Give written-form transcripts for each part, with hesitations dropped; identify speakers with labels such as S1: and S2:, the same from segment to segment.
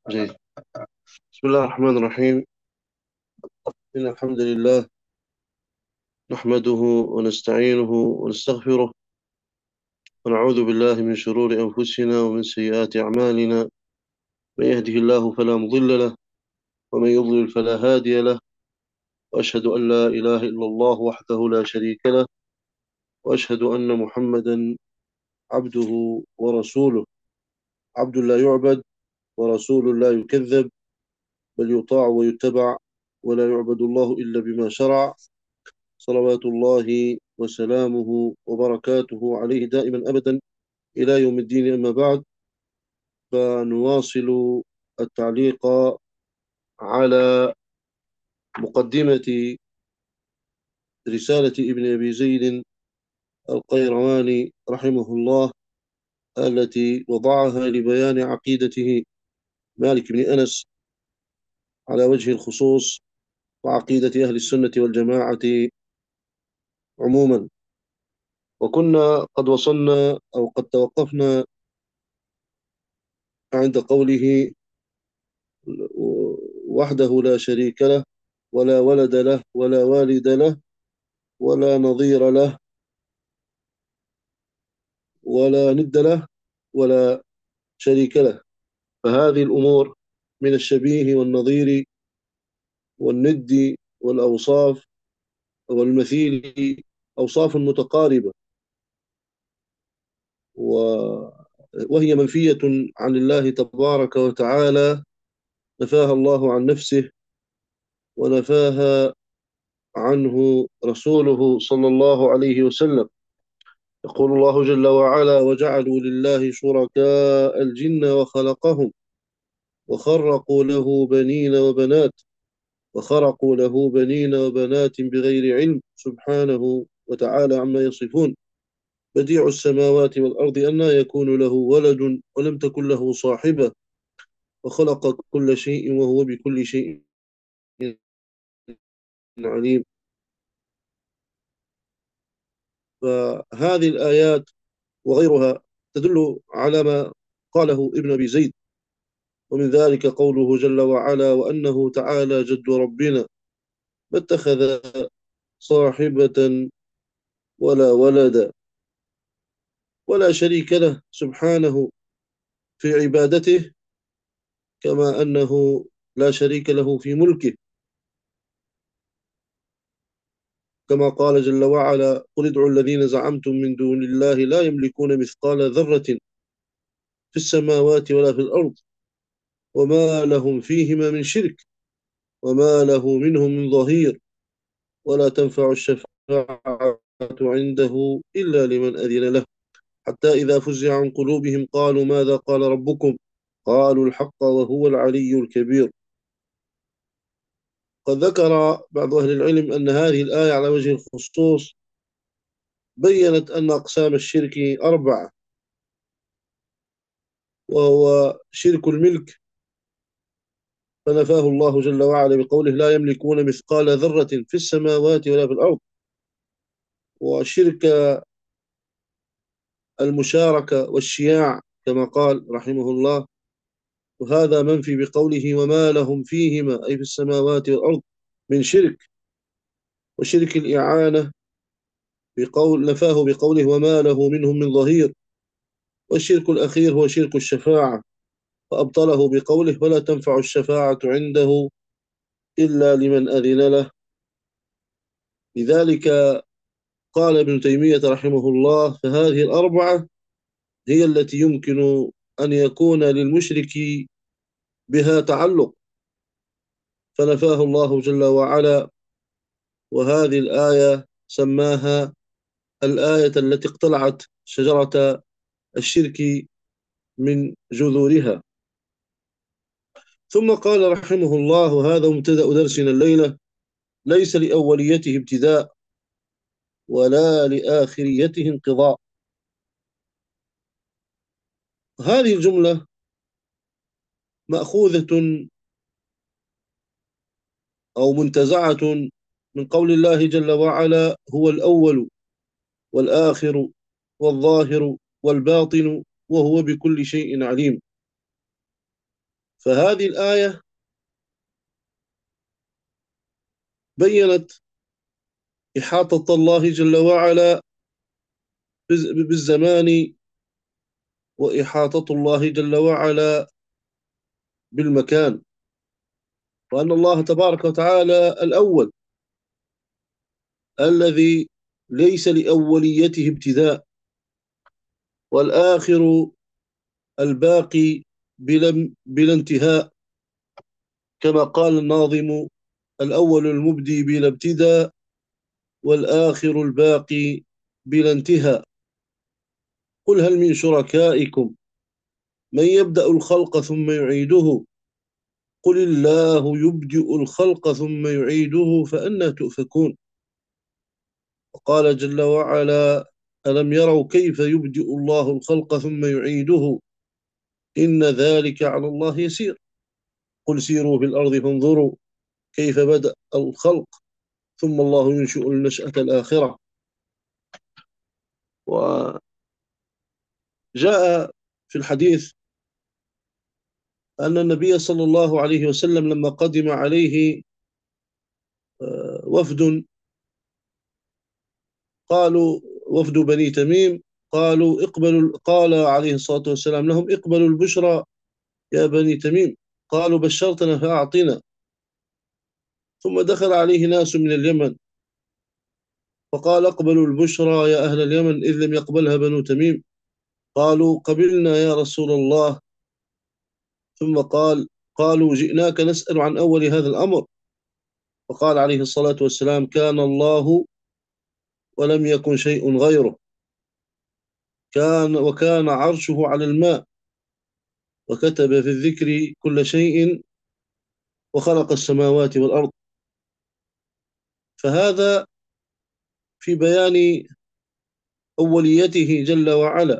S1: جيد. بسم الله الرحمن الرحيم. إن الحمد لله نحمده ونستعينه ونستغفره ونعوذ بالله من شرور أنفسنا ومن سيئات أعمالنا. من يهده الله فلا مضل له ومن يضلل فلا هادي له، وأشهد أن لا إله إلا الله وحده لا شريك له، وأشهد أن محمدا عبده ورسوله، عبد لا يعبد ورسول لا يكذب، بل يطاع ويتبع، ولا يعبد الله إلا بما شرع، صلوات الله وسلامه وبركاته عليه دائما أبدا إلى يوم الدين. أما بعد، فنواصل التعليق على مقدمة رسالة ابن أبي زيد القيرواني رحمه الله، التي وضعها لبيان عقيدته مالك بن أنس على وجه الخصوص، وعقيدة أهل السنة والجماعة عموما. وكنا قد وصلنا أو قد توقفنا عند قوله: وحده لا شريك له، ولا ولد له، ولا والد له، ولا نظير له، ولا ند له، ولا شريك له. فهذه الأمور من الشبيه والنظير والند والأوصاف والمثيل أوصاف متقاربة، وهي منفية عن الله تبارك وتعالى، نفاها الله عن نفسه ونفاها عنه رسوله صلى الله عليه وسلم. يقول الله جل وعلا: وجعلوا لله شركاء الجن وخلقهم وخرقوا له بنين وبنات وخرقوا له بنين وبنات بغير علم، سبحانه وتعالى عما يصفون. بديع السماوات والأرض أنى يكون له ولد ولم تكن له صاحبة، وخلق كل شيء وهو بكل شيء عليم. فهذه الآيات وغيرها تدل على ما قاله ابن أبي زيد، ومن ذلك قوله جل وعلا: وأنه تعالى جد ربنا ما اتخذ صاحبة ولا ولدا، ولا شريك له سبحانه في عبادته، كما أنه لا شريك له في ملكه، كما قال جل وعلا: قل ادعوا الذين زعمتم من دون الله لا يملكون مثقال ذرة في السماوات ولا في الأرض وما لهم فيهما من شرك وما له منهم من ظهير ولا تنفع الشفاعة عنده إلا لمن أذن له، حتى إذا فزع عن قلوبهم قالوا ماذا قال ربكم؟ قالوا الحق وهو العلي الكبير. قد ذكر بعض أهل العلم أن هذه الآية على وجه الخصوص بيّنت أن أقسام الشرك أربعة، وهو شرك الملك، فنفاه الله جل وعلا بقوله: لا يملكون مثقال ذرة في السماوات ولا في الأرض. وشرك المشاركة والشياع كما قال رحمه الله، وهذا منفي بقوله: وما لهم فيهما أي في السماوات والأرض من شرك. وشرك الإعانة نفاه بقوله: وما له منهم من ظهير. والشرك الأخير هو شرك الشفاعة، فأبطله بقوله: ولا تنفع الشفاعة عنده إلا لمن أذن له. لذلك قال ابن تيمية رحمه الله: فهذه الأربعة هي التي يمكن أن يكون للمشرك بها تعلق، فنفاه الله جل وعلا. وهذه الآية سماها الآية التي اقتلعت شجرة الشرك من جذورها. ثم قال رحمه الله: وهذا مبتدأ درسنا الليلة: ليس لأوليته ابتداء ولا لآخريته انقضاء. هذه الجملة مأخوذة أو منتزعة من قول الله جل وعلا: هو الأول والآخر والظاهر والباطن وهو بكل شيء عليم. فهذه الآية بيّنت إحاطة الله جل وعلا بالزمان، وإحاطة الله جل وعلا بالمكان، وأن الله تبارك وتعالى الأول الذي ليس لأوليته ابتداء، والآخر الباقي بلا انتهاء، كما قال الناظم: الأول المبدي بلا ابتداء، والآخر الباقي بلا انتهاء. قل هل من شركائكم من يبدأ الخلق ثم يعيده، قل الله يبدئ الخلق ثم يعيده فأنى تؤفكون. وقال جل وعلا: ألم يروا كيف يبدئ الله الخلق ثم يعيده إن ذلك على الله يسير. قل سيروا في الأرض فانظروا كيف بدأ الخلق ثم الله ينشئ النشأة الآخرة. وجاء في الحديث أن النبي صلى الله عليه وسلم لما قدم عليه وفد، قالوا وفد بني تميم، قالوا اقبلوا، قال عليه الصلاة والسلام لهم: اقبلوا البشرى يا بني تميم. قالوا: بشرتنا فأعطنا. ثم دخل عليه ناس من اليمن فقال: اقبلوا البشرى يا أهل اليمن، إذ لم يقبلها بنو تميم. قالوا: قبلنا يا رسول الله. ثم قالوا: جئناك نسأل عن أول هذا الأمر. فقال عليه الصلاة والسلام: كان الله ولم يكن شيء غيره، وكان عرشه على الماء، وكتب في الذكر كل شيء، وخلق السماوات والأرض. فهذا في بيان أوليته جل وعلا.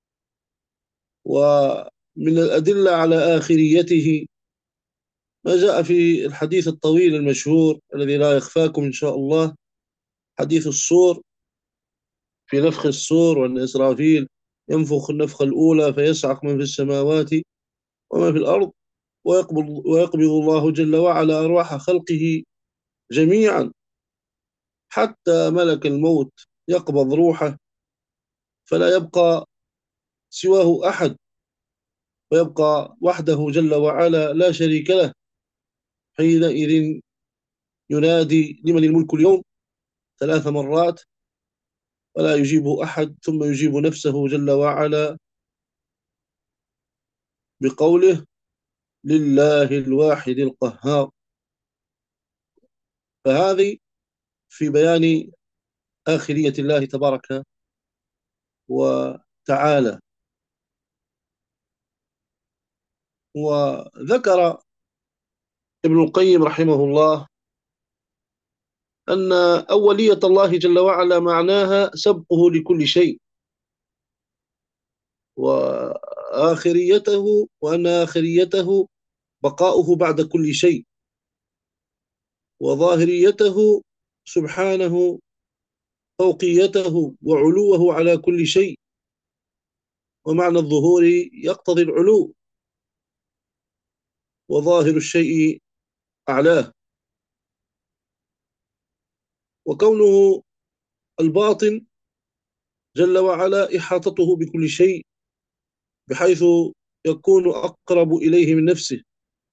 S1: ومن الأدلة على آخريته ما جاء في الحديث الطويل المشهور الذي لا يخفاكم إن شاء الله، حديث الصور، في نفخ الصور، وأن إسرافيل ينفخ النفخة الأولى فيصعق من في السماوات وما في الأرض، ويقبض الله جل وعلا أرواح خلقه جميعا، حتى ملك الموت يقبض روحه فلا يبقى سواه أحد، ويبقى وحده جل وعلا لا شريك له. حينئذ ينادي: لمن الملك اليوم؟ 3 مرات ولا يجيبه أحد، ثم يجيب نفسه جل وعلا بقوله: لله الواحد القهار. فهذه في بيان آخرية الله تبارك وتعالى. وذكر ابن القيم رحمه الله أن أولية الله جل وعلا معناها سبقه لكل شيء، وأن آخريته بقاؤه بعد كل شيء، وظاهريته سبحانه فوقيته وعلوه على كل شيء. ومعنى الظهور يقتضي العلو، وظاهر الشيء أعلاه. وكونه الباطن جل وعلا إحاطته بكل شيء، بحيث يكون أقرب إليه من نفسه.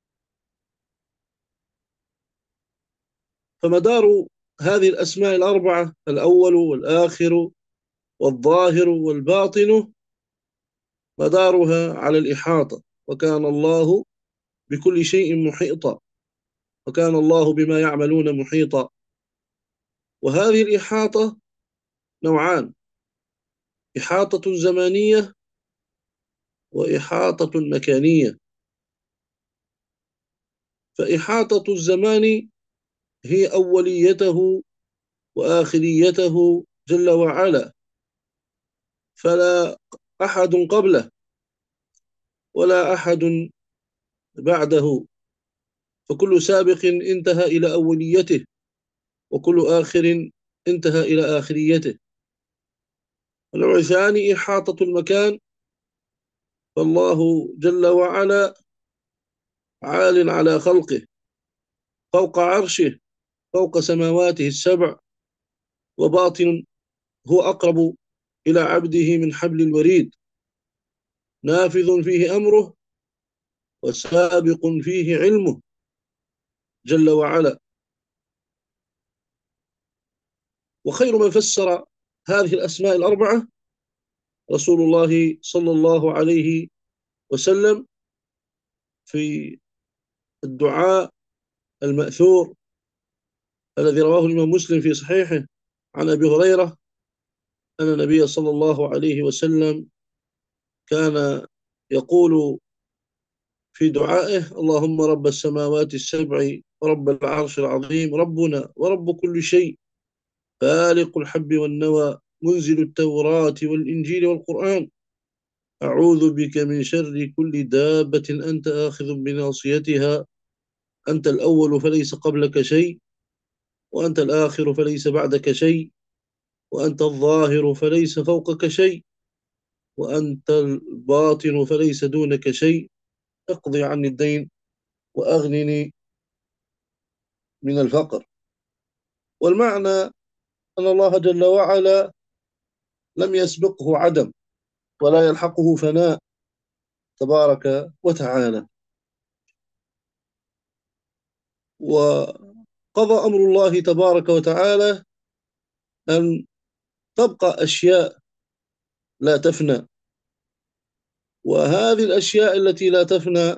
S1: فمدار هذه الأسماء الأربعة، الأول والآخر والظاهر والباطن، مدارها على الإحاطة. وكان الله بكل شيء محيطا، وكان الله بما يعملون محيطا. وهذه الإحاطة نوعان: إحاطة زمانية وإحاطة مكانية. فإحاطة الزمان هي أوليته وآخريته جل وعلا، فلا أحد قبله ولا أحد بعده، فكل سابق انتهى إلى أوليته، وكل آخر انتهى إلى آخريته. النوع الثاني إحاطة المكان، فالله جل وعلا عال على خلقه، فوق عرشه، فوق سماواته السبع، وباطن هو أقرب إلى عبده من حبل الوريد، نافذ فيه أمره وسابق فيه علمه جل وعلا. وخير من فسر هذه الأسماء الأربعة رسول الله صلى الله عليه وسلم في الدعاء المأثور الذي رواه الإمام مسلم في صحيحه عن أبي هريرة أن النبي صلى الله عليه وسلم كان يقول في دعائه: اللهم رب السماوات السبع ورب العرش العظيم، ربنا ورب كل شيء، فالق الحب والنوى، منزل التوراة والإنجيل والقرآن، أعوذ بك من شر كل دابة أنت آخذ بناصيتها، أنت الأول فليس قبلك شيء، وأنت الآخر فليس بعدك شيء، وأنت الظاهر فليس فوقك شيء، وأنت الباطن فليس دونك شيء، اقضي عني الدين وأغنني من الفقر. والمعنى أن الله جل وعلا لم يسبقه عدم ولا يلحقه فناء تبارك وتعالى، وقضى أمر الله تبارك وتعالى أن تبقى أشياء لا تفنى، وهذه الأشياء التي لا تفنى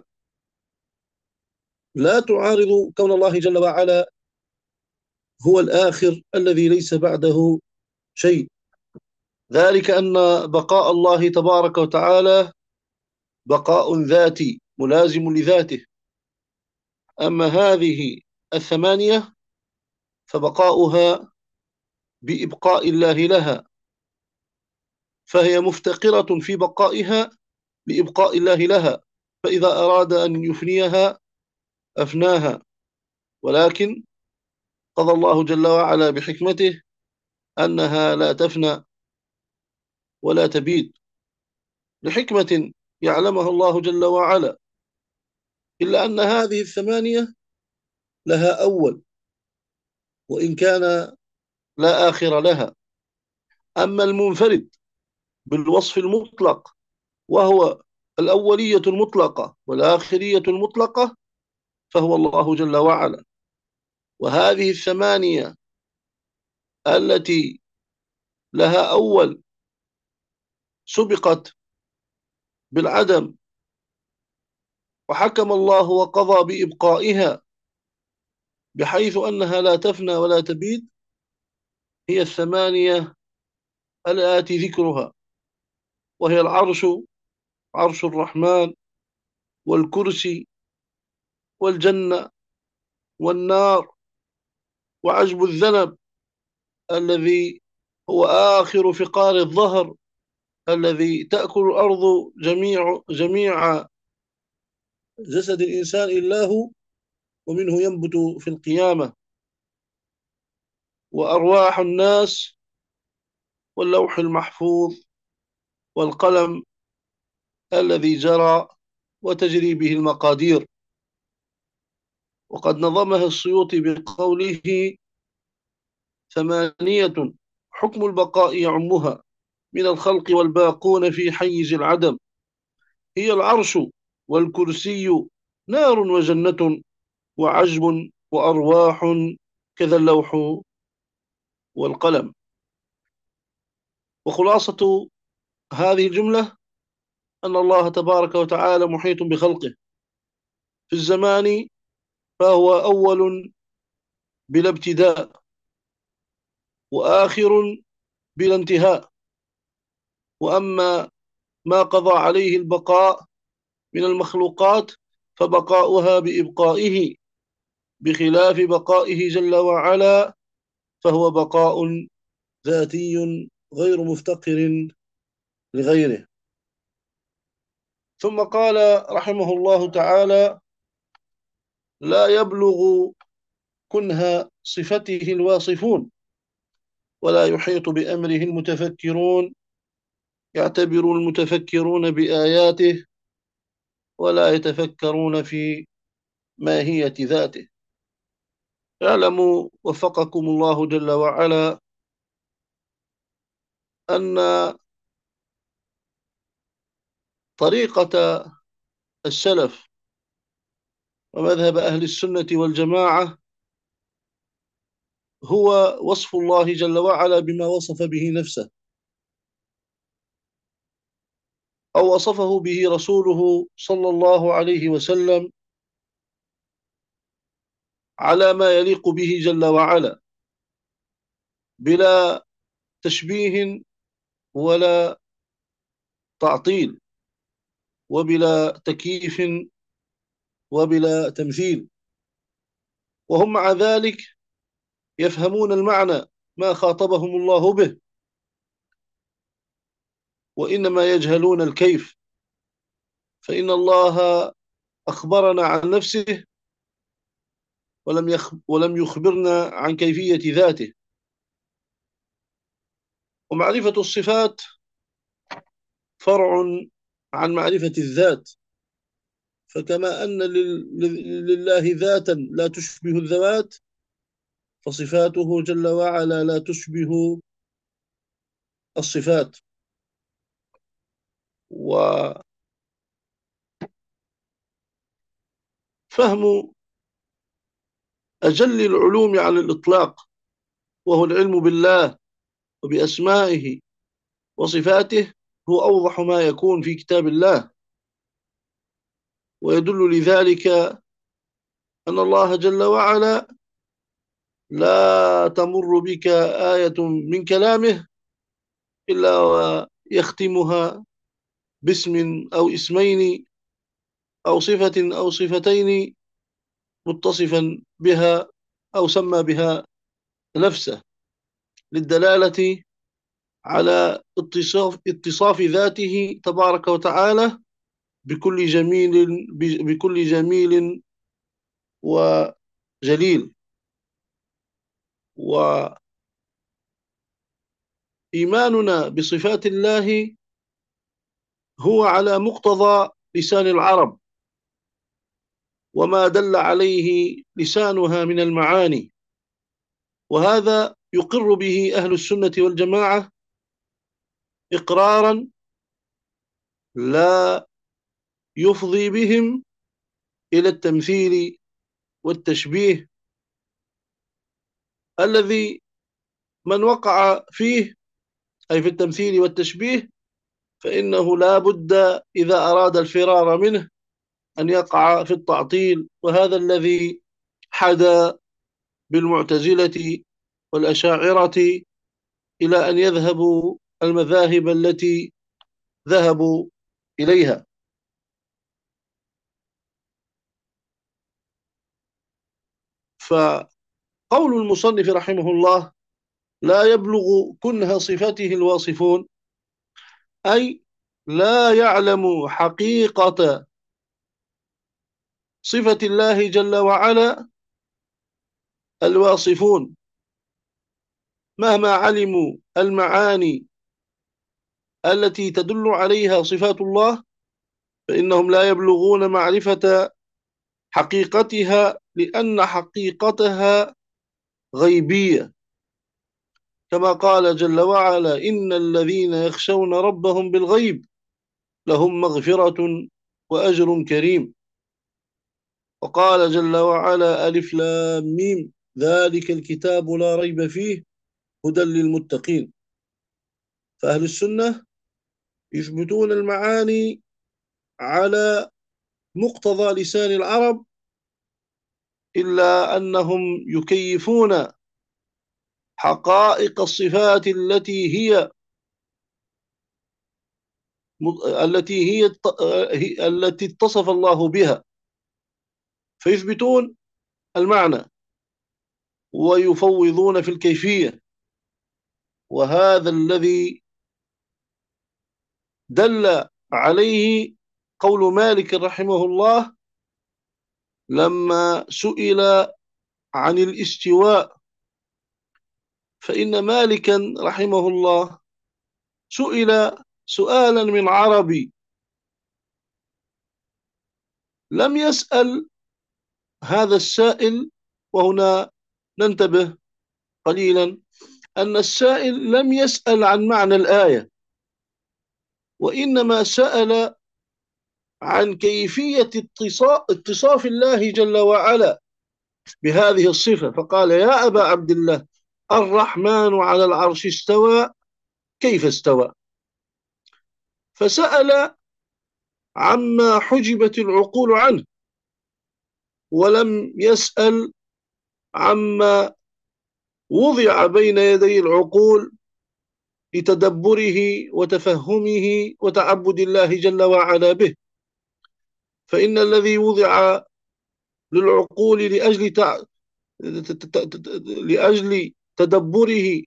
S1: لا تعارض كون الله جل وعلا هو الآخر الذي ليس بعده شيء، ذلك أن بقاء الله تبارك وتعالى بقاء ذاتي ملازم لذاته. أما هذه الثمانية فبقاؤها بإبقاء الله لها، فهي مفتقرة في بقائها لإبقاء الله لها، فإذا أراد أن يفنيها أفناها، ولكن قضى الله جل وعلا بحكمته أنها لا تفنى ولا تبيد لحكمة يعلمها الله جل وعلا، إلا أن هذه الثمانية لها أول وإن كان لا آخر لها. أما المنفرد بالوصف المطلق وهو الأولية المطلقة والآخرية المطلقة فهو الله جل وعلا. وهذه الثمانية التي لها أول سبقت بالعدم وحكم الله وقضى بإبقائها بحيث أنها لا تفنى ولا تبيد، هي الثمانية الآتي ذكرها، وهي العرش، عرش الرحمن، والكرسي، والجنة، والنار، وعجب الذنب الذي هو آخر فقار الظهر الذي تأكل الأرض جميع جسد الإنسان إلا هو، ومنه ينبت في القيامة، وأرواح الناس، واللوح المحفوظ، والقلم الذي جرى وتجري به المقادير. وقد نظمها السيوطي بقوله: ثمانية حكم البقاء يعمها من الخلق والباقون في حيز العدم، هي العرش والكرسي نار وجنة وعجب وأرواح كذا اللوح والقلم. وخلاصة هذه الجملة أن الله تبارك وتعالى محيط بخلقه في الزمان، فهو أول بلا ابتداء وآخر بلا انتهاء. وأما ما قضى عليه البقاء من المخلوقات فبقاؤها بإبقائه بخلاف بقائه جل وعلا، فهو بقاء ذاتي غير مفتقر لغيره. ثم قال رحمه الله تعالى: لا يبلغ كنه صفته الواصفون، ولا يحيط بأمره المتفكرون، يعتبر المتفكرون بآياته ولا يتفكرون في ماهية ذاته. اعلموا وفقكم الله جل وعلا أن طريقة السلف ومذهب أهل السنة والجماعة هو وصف الله جل وعلا بما وصف به نفسه، أو وصفه به رسوله صلى الله عليه وسلم على ما يليق به جل وعلا، بلا تشبيه ولا تعطيل، وبلا تكييف وبلا تمثيل. وهم مع ذلك يفهمون المعنى ما خاطبهم الله به، وإنما يجهلون الكيف. فإن الله أخبرنا عن نفسه ولم يخبرنا عن كيفية ذاته. ومعرفة الصفات فرع عن معرفة الذات، فكما أن لله ذاتا لا تشبه الذوات، فصفاته جل وعلا لا تشبه الصفات. وفهم أجل العلوم على الإطلاق وهو العلم بالله وبأسمائه وصفاته هو أوضح ما يكون في كتاب الله. ويدل لذلك أن الله جل وعلا لا تمر بك آية من كلامه إلا ويختمها باسم أو اسمين أو صفة أو صفتين متصفا بها أو سمى بها نفسه، للدلالة على اتصاف ذاته تبارك وتعالى بكل جميل وجليل. وإيماننا بصفات الله هو على مقتضى لسان العرب وما دل عليه لسانها من المعاني، وهذا يقر به أهل السنة والجماعة إقرارا لا يفضي بهم إلى التمثيل والتشبيه، الذي من وقع فيه أي في التمثيل والتشبيه فإنه لا بد إذا أراد الفرار منه أن يقع في التعطيل. وهذا الذي حدا بالمعتزلة والأشاعرة إلى أن يذهبوا المذاهب التي ذهبوا إليها. فقول المصنف رحمه الله لا يبلغ كنه صفته الواصفون، أي لا يعلم حقيقة صفة الله جل وعلا الواصفون مهما علموا المعاني التي تدل عليها صفات الله، فإنهم لا يبلغون معرفة حقيقتها، لأن حقيقتها غيبية، كما قال جل وعلا إن الذين يخشون ربهم بالغيب لهم مغفرة وأجر كريم. وقال جل وعلا ألف لام ميم ذلك الكتاب لا ريب فيه هدى للمتقين. فأهل السنة يثبتون المعاني على مقتضى لسان العرب، إلا أنهم يكيفون حقائق الصفات التي اتصف الله بها، فيثبتون المعنى ويفوضون في الكيفية. وهذا الذي دل عليه قول مالك رحمه الله لما سئل عن الاستواء، فإن مالكا رحمه الله سئل سؤالا من عربي، لم يسأل هذا السائل، وهنا ننتبه قليلا، أن السائل لم يسأل عن معنى الآية، وإنما سأل عن كيفية اتصاف الله جل وعلا بهذه الصفة، فقال: يا أبا عبد الله، الرحمن على العرش استوى، كيف استوى؟ فسأل عما حجبت العقول عنه، ولم يسأل عما وضع بين يدي العقول لتدبره وتفهمه وتعبد الله جل وعلا به. فإن الذي وضع للعقول لأجل تدبره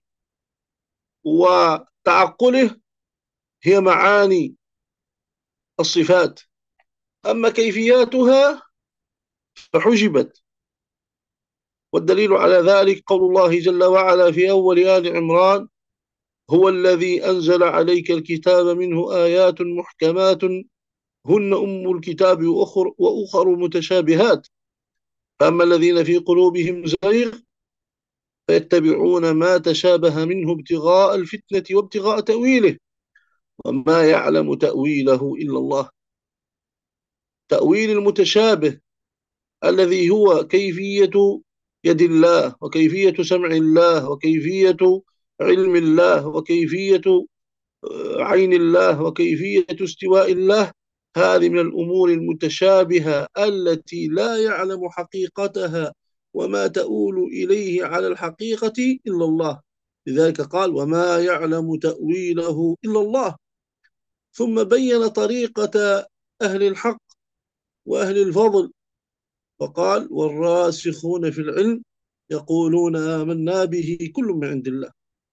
S1: وتعقله هي معاني الصفات، أما كيفياتها فحجبت. والدليل على ذلك قول الله جل وعلا في أول آل عمران: هو الذي أنزل عليك الكتاب منه آيات محكمات هن أم الكتاب وأخر متشابهات، فأما الذين في قلوبهم زيغ فيتبعون ما تشابه منه ابتغاء الفتنة وابتغاء تأويله وما يعلم تأويله إلا الله. تأويل المتشابه الذي هو كيفية يد الله، وكيفية سمع الله، وكيفية علم الله، وكيفية عين الله، وكيفية استواء الله، هذه من الأمور المتشابهة التي لا يعلم حقيقتها وما تؤول إليه على الحقيقة إلا الله. لذلك قال: وما يعلم تأويله إلا الله. ثم بين طريقة أهل الحق وأهل الفضل فقال: والراسخون في العلم يقولون آمنا به كل من عند الله.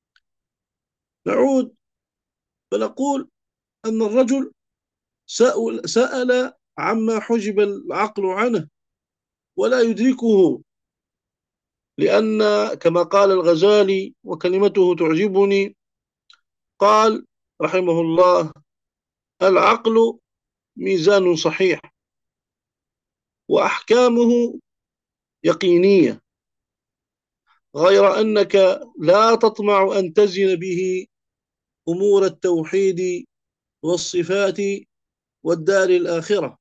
S1: نعود فنقول أن الرجل سأل عما حجب العقل عنه ولا يدركه، لأن كما قال الغزالي وكلمته تعجبني، قال رحمه الله: العقل ميزان صحيح وأحكامه يقينية، غير أنك لا تطمع أن تزن به أمور التوحيد والصفات والدار الآخرة،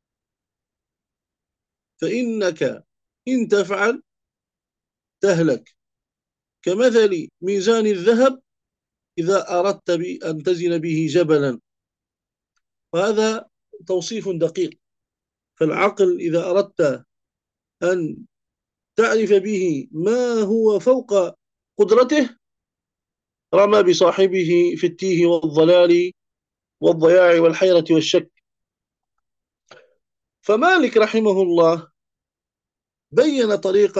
S1: فإنك إن تفعل تهلك، كمثل ميزان الذهب إذا أردت أن تزن به جبلا. وهذا توصيف دقيق. فالعقل إذا أردت أن تعرف به ما هو فوق قدرته رمى بصاحبه في التيه والضلال والضياع والحيرة والشك. فمالك رحمه الله بين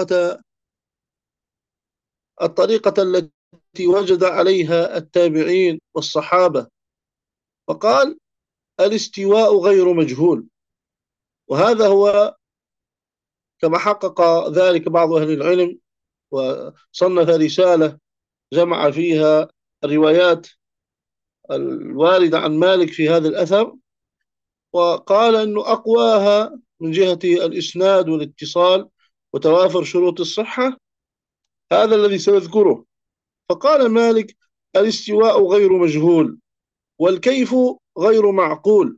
S1: الطريقة التي وجد عليها التابعين والصحابة، فقال: الاستواء غير مجهول. وهذا هو كما حقق ذلك بعض أهل العلم، وصنف رسالة جمع فيها الروايات الواردة عن مالك في هذا الأثر، وقال أنه أقواها من جهة الإسناد والاتصال وتوافر شروط الصحة هذا الذي سنذكره. فقال مالك: الاستواء غير مجهول، والكيف غير معقول،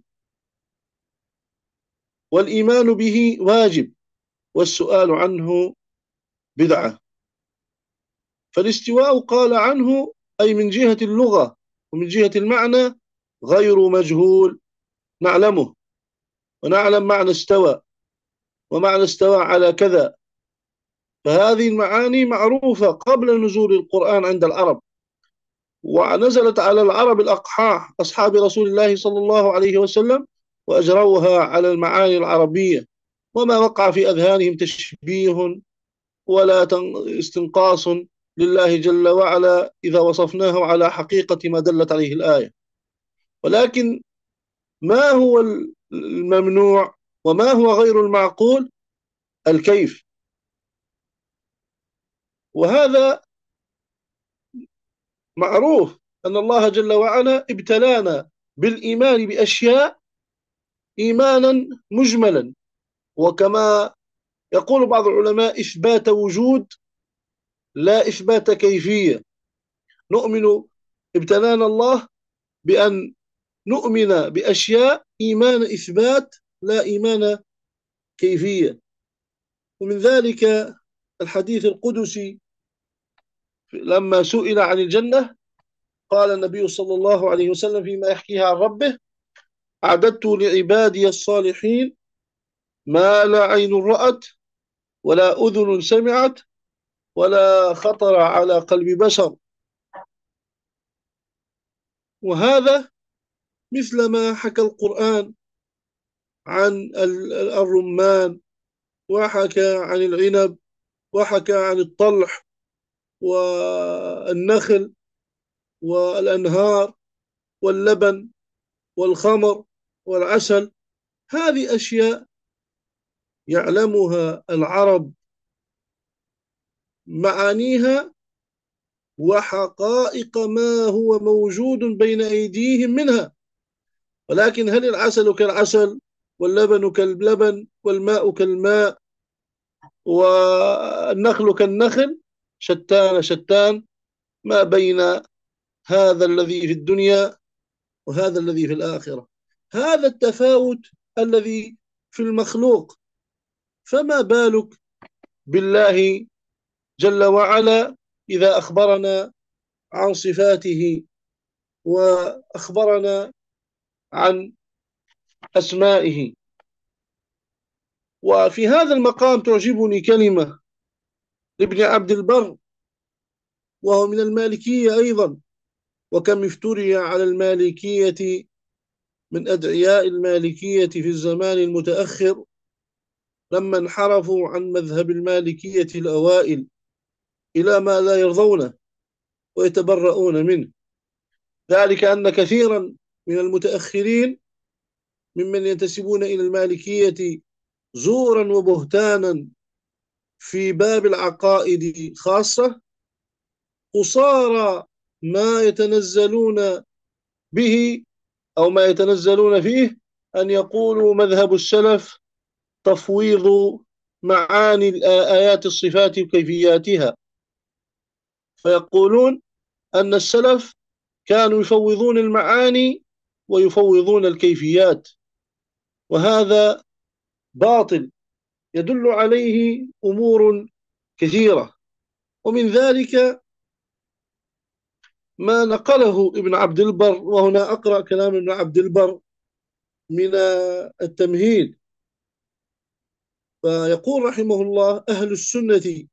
S1: والإيمان به واجب، والسؤال عنه بدعة. فالاستواء قال عنه أي من جهة اللغة ومن جهة المعنى غير مجهول، نعلمه ونعلم معنى استوى ومعنى استوى على كذا، فهذه المعاني معروفة قبل نزول القرآن عند العرب، ونزلت على العرب الأقحاح أصحاب رسول الله صلى الله عليه وسلم وأجروها على المعاني العربية، وما وقع في أذهانهم تشبيه ولا استنقاص لله جل وعلا إذا وصفناه على حقيقة ما دلت عليه الآية. ولكن ما هو الممنوع وما هو غير المعقول؟ الكيف. وهذا معروف أن الله جل وعلا ابتلانا بالإيمان بأشياء إيمانا مجملا، وكما يقول بعض العلماء إثبات وجود لا إثبات كيفية. نؤمن، ابتلانا الله بأن نؤمن بأشياء إيمان إثبات لا إيمان كيفية. ومن ذلك الحديث القدسي لما سئل عن الجنة قال النبي صلى الله عليه وسلم فيما يحكيها عن ربه: أعددت لعبادي الصالحين ما لا عين رأت ولا أذن سمعت ولا خطر على قلب بشر. وهذا مثل ما حكى القرآن عن الرمان، وحكى عن العنب، وحكى عن الطلح والنخل والأنهار واللبن والخمر والعسل. هذه أشياء يعلمها العرب معانيها وحقائق ما هو موجود بين أيديهم منها، ولكن هل العسل كالعسل واللبن كاللبن والماء كالماء والنخل كالنخل؟ شتان شتان ما بين هذا الذي في الدنيا وهذا الذي في الآخرة. هذا التفاوت الذي في المخلوق، فما بالك بالله جل وعلا إذا أخبرنا عن صفاته وأخبرنا عن أسمائه. وفي هذا المقام تعجبني كلمة لابن عبد البر، وهو من المالكية أيضا، وكم افتري على المالكية من أدعياء المالكية في الزمان المتأخر لما انحرفوا عن مذهب المالكية الأوائل إلى ما لا يرضونه ويتبرؤون منه. ذلك أن كثيرا من المتأخرين ممن ينتسبون إلى المالكية زورا وبهتانا في باب العقائد خاصة قصارى ما يتنزلون به أو ما يتنزلون فيه أن يقولوا مذهب السلف تفويض معاني آيات الصفات وكيفياتها، فيقولون أن السلف كانوا يفوضون المعاني ويفوضون الكيفيات، وهذا باطل يدل عليه أمور كثيرة. ومن ذلك ما نقله ابن عبد البر، وهنا أقرأ كلام ابن عبد البر من التمهيد، فيقول رحمه الله: أهل السنة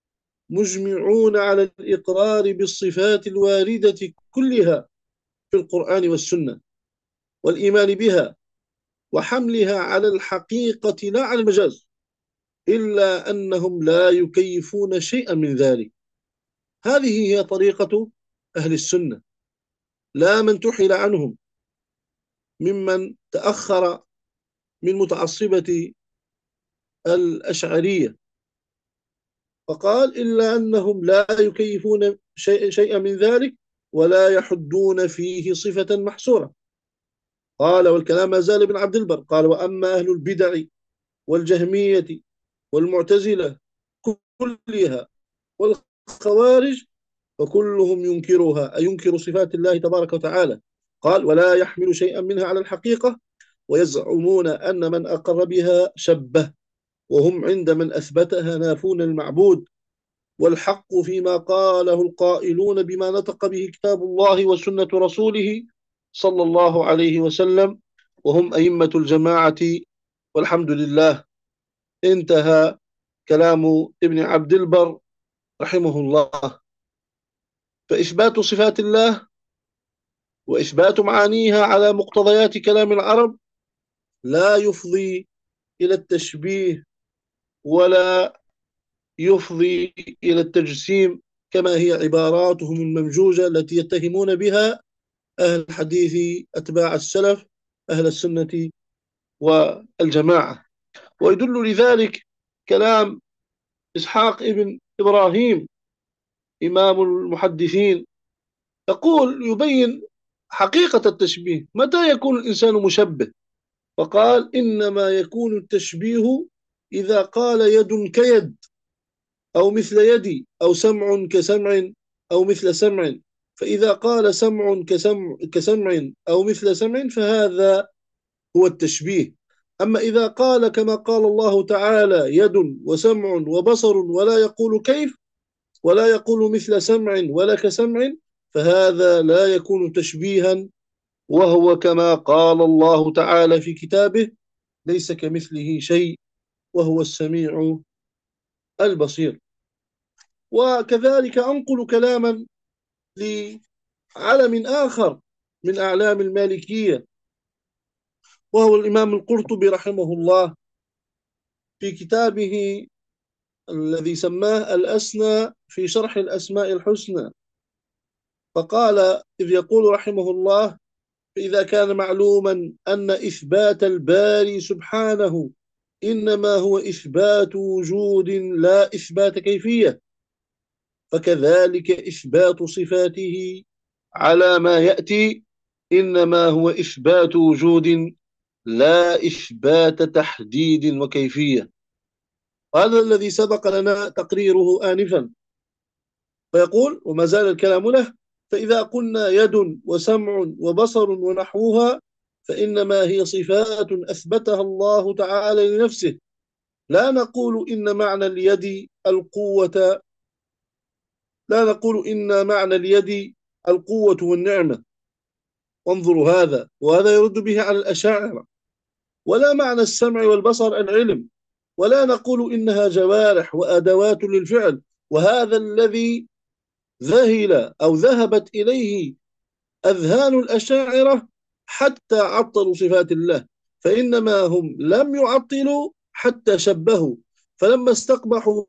S1: مجمعون على الإقرار بالصفات الواردة كلها في القرآن والسنة والإيمان بها وحملها على الحقيقة لا على المجاز، إلا أنهم لا يكيفون شيئا من ذلك. هذه هي طريقة أهل السنة، لا من تحل عنهم ممن تأخر من متعصبة الأشعرية، فقال: إلا أنهم لا يكيفون شيئا من ذلك ولا يحدون فيه صفة محصورة. قال، والكلام ما زال ابن عبد البر، قال: وأما أهل البدع والجهمية والمعتزلة كلها والخوارج فكلهم ينكرها، أي ينكر صفات الله تبارك وتعالى. قال: ولا يحمل شيئا منها على الحقيقة، ويزعمون أن من أقر بها شبه، وهم عند من أثبتها نافون المعبود، والحق فيما قاله القائلون بما نطق به كتاب الله وسنة رسوله صلى الله عليه وسلم، وهم أئمة الجماعة والحمد لله. انتهى كلام ابن عبد البر رحمه الله. فإثبات صفات الله وإثبات معانيها على مقتضيات كلام العرب لا يفضي إلى التشبيه ولا يفضي إلى التجسيم كما هي عباراتهم الممجوجة التي يتهمون بها أهل الحديث أتباع السلف أهل السنة والجماعة. ويدل لذلك كلام إسحاق ابن إبراهيم إمام المحدثين، يقول يبين حقيقة التشبيه، متى يكون الإنسان مشبه؟ فقال: إنما يكون التشبيه إذا قال يد كيد أو مثل يدي أو سمع كسمع أو مثل سمع، فإذا قال سمع كسمع أو مثل سمع فهذا هو التشبيه. أما إذا قال كما قال الله تعالى يد وسمع وبصر ولا يقول كيف ولا يقول مثل سمع ولا كسمع، فهذا لا يكون تشبيها، وهو كما قال الله تعالى في كتابه ليس كمثله شيء وهو السميع البصير. وكذلك أنقل كلاما لعلم آخر من أعلام المالكية، وهو الإمام القرطبي رحمه الله في كتابه الذي سماه الأسنى في شرح الأسماء الحسنى، فقال إذ يقول رحمه الله: فإذا كان معلوما أن إثبات الباري سبحانه إنما هو إثبات وجود لا إثبات كيفية، فكذلك إثبات صفاته على ما يأتي إنما هو إثبات وجود لا إثبات تحديد وكيفية. هذا الذي سبق لنا تقريره آنفا. فيقول وما زال الكلام له: فإذا قلنا يد وسمع وبصر ونحوها فإنما هي صفات أثبتها الله تعالى لنفسه، لا نقول إن معنى اليد القوة، لا نقول إن معنى اليد القوة والنعمة، وانظروا هذا، وهذا يرد به على الأشاعرة. ولا معنى السمع والبصر العلم، ولا نقول إنها جوارح وأدوات للفعل، وهذا الذي ذهل أو ذهبت إليه أذهان الأشاعرة حتى عطلوا صفات الله، فإنما هم لم يعطلوا حتى شبهوا، فلما استقبحوا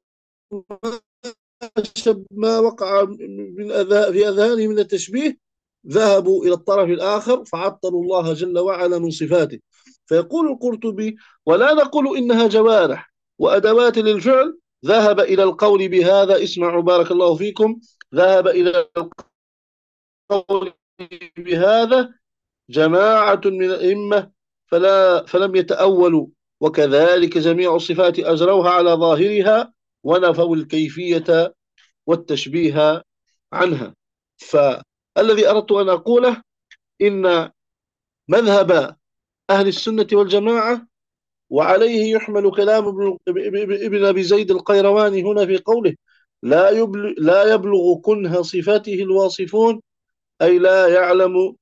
S1: ما وقع في أذهانهم من التشبيه ذهبوا إلى الطرف الآخر فعطلوا الله جل وعلا من صفاته. فيقول القرطبي: ولا نقول إنها جوارح وأدوات للفعل. ذهب إلى القول بهذا، اسمعوا بارك الله فيكم، ذهب إلى القول بهذا جماعة من الأئمة فلم يتأولوا، وكذلك جميع الصفات أجروها على ظاهرها ونفوا الكيفية والتشبيه عنها. فالذي أردت أن أقوله إن مذهب أهل السنة والجماعة، وعليه يحمل كلام ابن أبي زيد القيرواني هنا في قوله: لا يبلغ كنه صفاته الواصفون، أي لا يعلم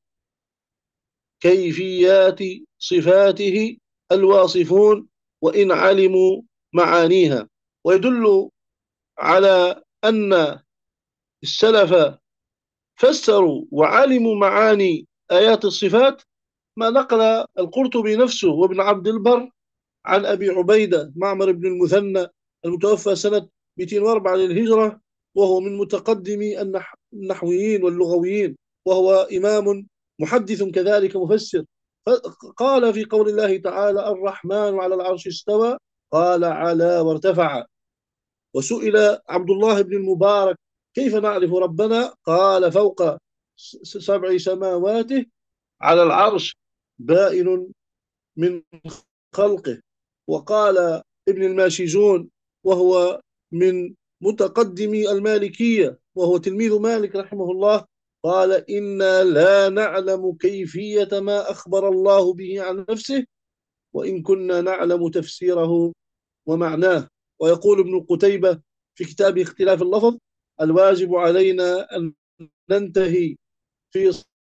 S1: كيفيات صفاته الواصفون وإن علموا معانيها. ويدل على أن السلف فسروا وعلموا معاني آيات الصفات ما نقل القرطبي نفسه وابن عبد البر عن أبي عبيدة معمر بن المثنى المتوفى سنة 204 للهجرة، وهو من متقدمي النحويين واللغويين، وهو إمام محدث كذلك مفسر. قال في قول الله تعالى: الرحمن على العرش استوى، قال: على وارتفع. وسئل عبد الله بن المبارك: كيف نعرف ربنا؟ قال: فوق 7 سماواته على العرش بائن من خلقه. وقال ابن الماشيجون وهو من متقدمي المالكية وهو تلميذ مالك رحمه الله، قال: إنا لا نعلم كيفية ما أخبر الله به عن نفسه وإن كنا نعلم تفسيره ومعناه. ويقول ابن قتيبة في كتابه اختلاف اللفظ: الواجب علينا أن ننتهي في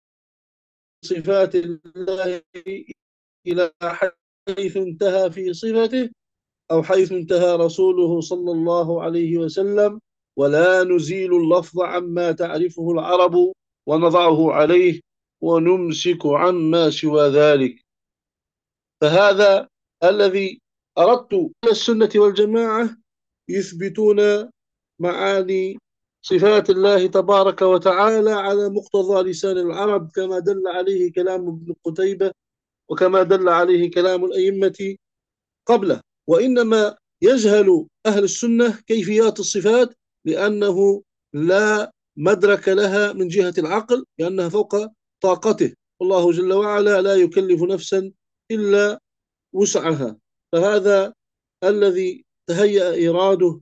S1: صفات الله إلى حيث انتهى في صفته أو حيث انتهى رسوله صلى الله عليه وسلم، ولا نزيل اللفظ عما تعرفه العرب ونضعه عليه ونمسك عما سوى ذلك. فهذا الذي أردت. السنة والجماعة يثبتون معاني صفات الله تبارك وتعالى على مقتضى لسان العرب كما دل عليه كلام ابن قتيبة وكما دل عليه كلام الأئمة قبله. وإنما يجهل أهل السنة كيفيات الصفات لأنه لا مدرك لها من جهة العقل، لأنها فوق طاقته، والله جل وعلا لا يكلف نفسا إلا وسعها. فهذا الذي تهيأ إيراده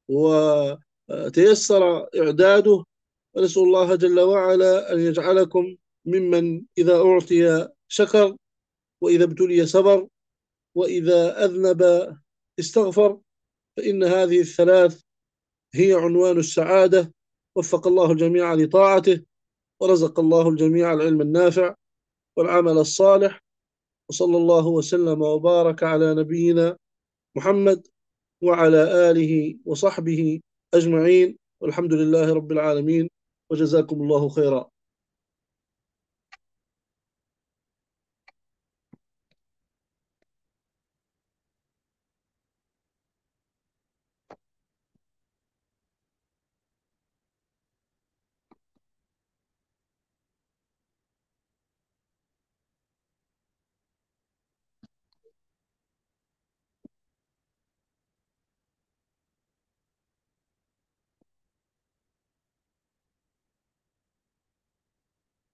S1: وتيسر إعداده. ونسأل الله جل وعلا أن يجعلكم ممن إذا أعطي شكر، وإذا ابتلي صبر، وإذا أذنب استغفر. فإن هذه الثلاث هي عنوان السعادة. وفق الله الجميع لطاعته، ورزق الله الجميع العلم النافع والعمل الصالح. وصلى الله وسلم وبارك على نبينا محمد وعلى آله وصحبه أجمعين، والحمد لله رب العالمين، وجزاكم الله خيرا.